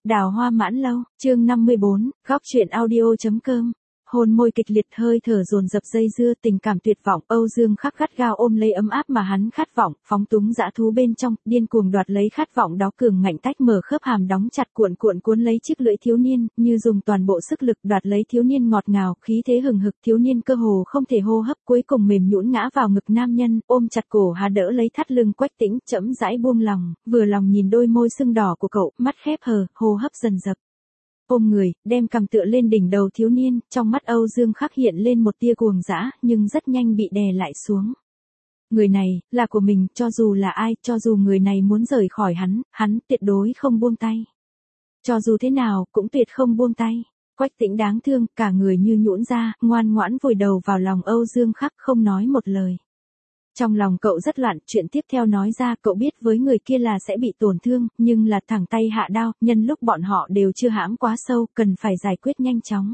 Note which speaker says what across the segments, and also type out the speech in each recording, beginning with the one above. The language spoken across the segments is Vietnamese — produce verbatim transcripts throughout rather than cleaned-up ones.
Speaker 1: Đào Hoa Mãn Lâu, chương năm mươi bốn, góc truyện audio.com. Hôn môi kịch liệt, hơi thở dồn dập dây dưa, tình cảm tuyệt vọng, Âu Dương Khắc gắt gao ôm lấy ấm áp mà hắn khát vọng, phóng túng dã thú bên trong, điên cuồng đoạt lấy khát vọng đó, cường ngạnh tách mở khớp hàm đóng chặt, cuộn cuộn cuốn lấy chiếc lưỡi thiếu niên, như dùng toàn bộ sức lực đoạt lấy thiếu niên, ngọt ngào, khí thế hừng hực, thiếu niên cơ hồ không thể hô hấp, cuối cùng mềm nhũn ngã vào ngực nam nhân, ôm chặt cổ hà đỡ lấy thắt lưng. Quách Tĩnh chậm rãi buông lòng, vừa lòng nhìn đôi môi sưng đỏ của cậu, mắt khép hờ, hô hấp dần dập. Ôm người, đem cằm tựa lên đỉnh đầu thiếu niên, trong mắt Âu Dương Khắc hiện lên một tia cuồng dã, nhưng rất nhanh bị đè lại xuống. Người này, là của mình, cho dù là ai, cho dù người này muốn rời khỏi hắn, hắn tuyệt đối không buông tay. Cho dù thế nào, cũng tuyệt không buông tay. Quách Tĩnh đáng thương, cả người như nhũn ra, ngoan ngoãn vùi đầu vào lòng Âu Dương Khắc, không nói một lời. Trong lòng cậu rất loạn, chuyện tiếp theo nói ra, cậu biết với người kia là sẽ bị tổn thương, nhưng là thẳng tay hạ đao, nhân lúc bọn họ đều chưa hãm quá sâu, cần phải giải quyết nhanh chóng.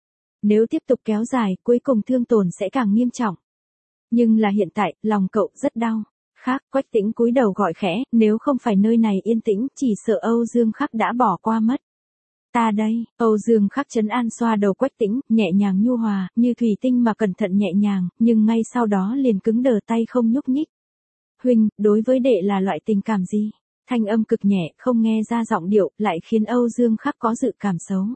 Speaker 1: Nếu tiếp tục kéo dài, cuối cùng thương tổn sẽ càng nghiêm trọng. Nhưng là hiện tại, lòng cậu rất đau. Khác, Quách Tĩnh cúi đầu gọi khẽ, nếu không phải nơi này yên tĩnh, chỉ sợ Âu Dương Khắc đã bỏ qua mất. Ta đây, Âu Dương Khắc trấn an xoa đầu Quách Tĩnh, nhẹ nhàng nhu hòa, như thủy tinh mà cẩn thận nhẹ nhàng, nhưng ngay sau đó liền cứng đờ tay không nhúc nhích. Huynh, đối với đệ là loại tình cảm gì? Thanh âm cực nhẹ, không nghe ra giọng điệu, lại khiến Âu Dương Khắc có dự cảm xấu.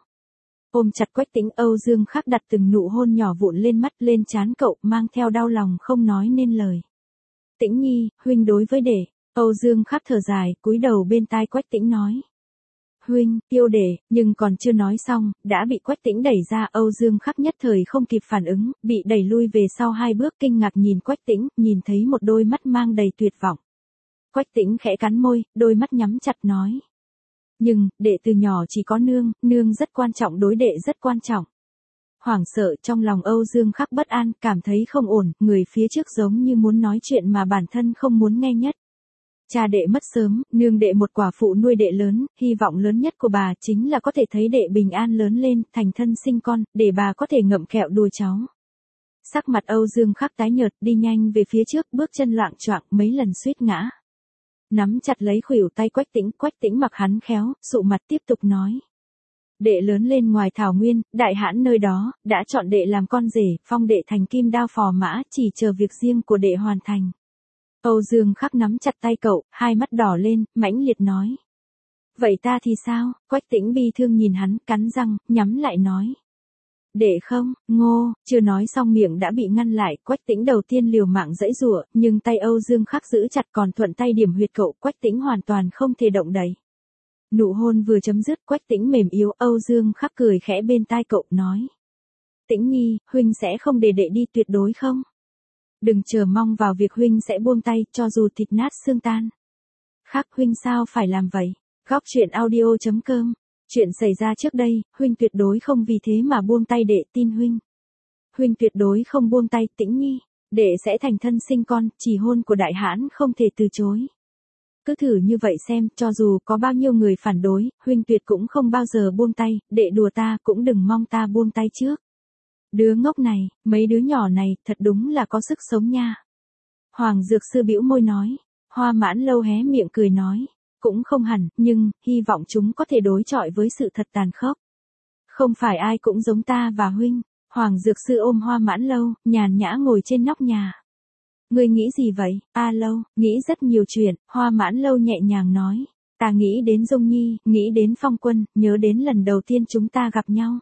Speaker 1: Ôm chặt Quách Tĩnh, Âu Dương Khắc đặt từng nụ hôn nhỏ vụn lên mắt, lên trán cậu, mang theo đau lòng không nói nên lời. Tĩnh nhi, huynh đối với đệ. Âu Dương Khắc thở dài, cúi đầu bên tai Quách Tĩnh nói. Huynh, yêu đệ, nhưng còn chưa nói xong, đã bị Quách Tĩnh đẩy ra. Âu Dương Khắc nhất thời không kịp phản ứng, bị đẩy lui về sau hai bước, kinh ngạc nhìn Quách Tĩnh, nhìn thấy một đôi mắt mang đầy tuyệt vọng. Quách Tĩnh khẽ cắn môi, đôi mắt nhắm chặt nói. Nhưng, đệ từ nhỏ chỉ có nương, nương rất quan trọng, đối đệ rất quan trọng. Hoảng sợ, trong lòng Âu Dương Khắc bất an, cảm thấy không ổn, người phía trước giống như muốn nói chuyện mà bản thân không muốn nghe nhất. Cha đệ mất sớm, nương đệ một quả phụ nuôi đệ lớn, hy vọng lớn nhất của bà chính là có thể thấy đệ bình an lớn lên, thành thân sinh con, để bà có thể ngậm kẹo đùa cháu. Sắc mặt Âu Dương Khắc tái nhợt, đi nhanh về phía trước, bước chân loạng choạng, mấy lần suýt ngã. Nắm chặt lấy khuỷu tay Quách Tĩnh, Quách Tĩnh mặc hắn khéo, sụ mặt tiếp tục nói. Đệ lớn lên ngoài thảo nguyên, đại hãn nơi đó, đã chọn đệ làm con rể, phong đệ thành kim đao phò mã, chỉ chờ việc riêng của đệ hoàn thành. Âu Dương Khắc nắm chặt tay cậu, hai mắt đỏ lên, mãnh liệt nói. Vậy ta thì sao? Quách Tĩnh bi thương nhìn hắn, cắn răng, nhắm lại nói. Để không, ngô, chưa nói xong miệng đã bị ngăn lại. Quách Tĩnh đầu tiên liều mạng giãy giụa, nhưng tay Âu Dương Khắc giữ chặt, còn thuận tay điểm huyệt cậu. Quách Tĩnh hoàn toàn không thể động đậy. Nụ hôn vừa chấm dứt, Quách Tĩnh mềm yếu. Âu Dương Khắc cười khẽ bên tai cậu, nói. Tĩnh nhi, huynh sẽ không để đệ đi tuyệt đối không? Đừng chờ mong vào việc huynh sẽ buông tay, cho dù thịt nát xương tan. Khắc, huynh sao phải làm vậy? Góc truyện audio.com. Chuyện xảy ra trước đây, huynh tuyệt đối không vì thế mà buông tay, đệ tin huynh. Huynh tuyệt đối không buông tay. Tĩnh nhi, đệ sẽ thành thân sinh con, chỉ hôn của đại hãn không thể từ chối. Cứ thử như vậy xem, cho dù có bao nhiêu người phản đối, huynh tuyệt cũng không bao giờ buông tay, đệ đùa ta cũng đừng mong ta buông tay trước. Đứa ngốc này, mấy đứa nhỏ này, thật đúng là có sức sống nha. Hoàng Dược Sư bĩu môi nói. Hoa Mãn Lâu hé miệng cười nói. Cũng không hẳn, nhưng, hy vọng chúng có thể đối chọi với sự thật tàn khốc. Không phải ai cũng giống ta và huynh. Hoàng Dược Sư ôm Hoa Mãn Lâu, nhàn nhã ngồi trên nóc nhà. Ngươi nghĩ gì vậy? A Lâu, nghĩ rất nhiều chuyện. Hoa Mãn Lâu nhẹ nhàng nói. Ta nghĩ đến Dung Nhi, nghĩ đến Phong Quân, nhớ đến lần đầu tiên chúng ta gặp nhau.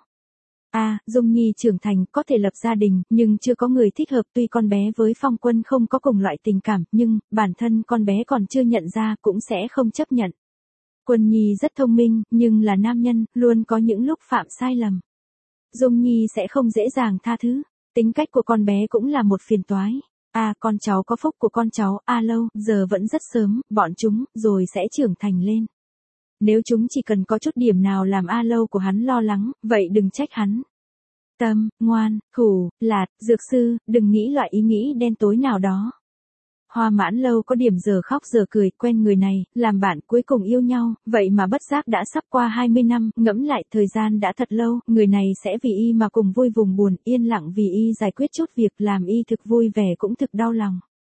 Speaker 1: À, Dung Nhi trưởng thành, có thể lập gia đình, nhưng chưa có người thích hợp. Tuy con bé với Phong Quân không có cùng loại tình cảm, nhưng, bản thân con bé còn chưa nhận ra, cũng sẽ không chấp nhận. Quân Nhi rất thông minh, nhưng là nam nhân, luôn có những lúc phạm sai lầm. Dung Nhi sẽ không dễ dàng tha thứ. Tính cách của con bé cũng là một phiền toái. À, con cháu có phúc của con cháu, A Lâu, giờ vẫn rất sớm, bọn chúng, rồi sẽ trưởng thành lên. Nếu chúng chỉ cần có chút điểm nào làm A Lâu của hắn lo lắng, vậy đừng trách hắn. Tâm, ngoan, khủ, lạt, Dược Sư, đừng nghĩ loại ý nghĩ đen tối nào đó. Hoa Mãn Lâu có điểm giờ khóc giờ cười, quen người này, làm bạn cuối cùng yêu nhau, vậy mà bất giác đã sắp qua hai mươi năm, ngẫm lại thời gian đã thật lâu, người này sẽ vì y mà cùng vui vùng buồn, yên lặng vì y giải quyết chút việc, làm y thực vui vẻ cũng thực đau lòng.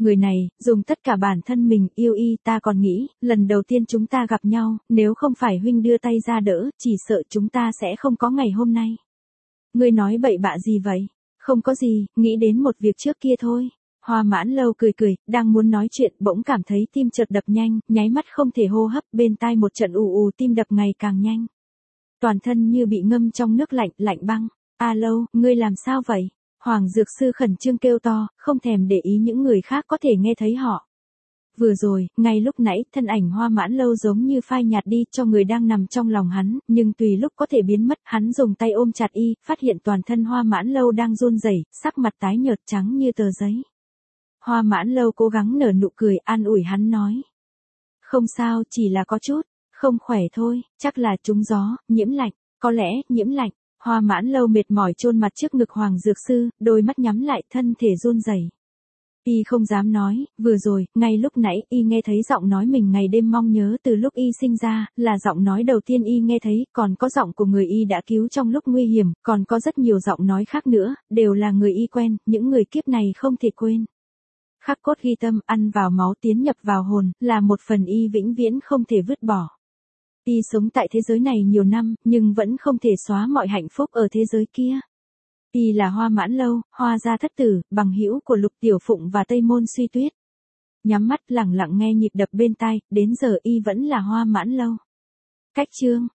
Speaker 1: Người này, dùng tất cả bản thân mình yêu y, ta còn nghĩ, lần đầu tiên chúng ta gặp nhau, nếu không phải huynh đưa tay ra đỡ, chỉ sợ chúng ta sẽ không có ngày hôm nay. Ngươi nói bậy bạ gì vậy? Không có gì, nghĩ đến một việc trước kia thôi. Hoa Mãn Lâu cười cười, đang muốn nói chuyện, bỗng cảm thấy tim chợt đập nhanh, nháy mắt không thể hô hấp, bên tai một trận ù ù tim đập ngày càng nhanh. Toàn thân như bị ngâm trong nước lạnh, lạnh băng. A Lâu, ngươi làm sao vậy? Hoàng Dược Sư khẩn trương kêu to, không thèm để ý những người khác có thể nghe thấy họ. Vừa rồi, ngay lúc nãy, thân ảnh Hoa Mãn Lâu giống như phai nhạt đi cho người đang nằm trong lòng hắn, nhưng tùy lúc có thể biến mất, hắn dùng tay ôm chặt y, phát hiện toàn thân Hoa Mãn Lâu đang run rẩy, sắc mặt tái nhợt trắng như tờ giấy. Hoa Mãn Lâu cố gắng nở nụ cười, an ủi hắn nói. Không sao, chỉ là có chút, không khỏe thôi, chắc là trúng gió, nhiễm lạnh, có lẽ, nhiễm lạnh. Hoa Mãn Lâu mệt mỏi chôn mặt trước ngực Hoàng Dược Sư, đôi mắt nhắm lại, thân thể run rẩy. Y không dám nói, vừa rồi, ngay lúc nãy, y nghe thấy giọng nói mình ngày đêm mong nhớ từ lúc y sinh ra, là giọng nói đầu tiên y nghe thấy, còn có giọng của người y đã cứu trong lúc nguy hiểm, còn có rất nhiều giọng nói khác nữa, đều là người y quen, những người kiếp này không thể quên. Khắc cốt ghi tâm, ăn vào máu tiến nhập vào hồn, là một phần y vĩnh viễn không thể vứt bỏ. Y sống tại thế giới này nhiều năm, nhưng vẫn không thể xóa mọi hạnh phúc ở thế giới kia. Y là Hoa Mãn Lâu, Hoa gia thất tử, bằng hữu của Lục Tiểu Phụng và Tây Môn Suy Tuyết. Nhắm mắt lặng lặng nghe nhịp đập bên tai, đến giờ y vẫn là Hoa Mãn Lâu. Cách chương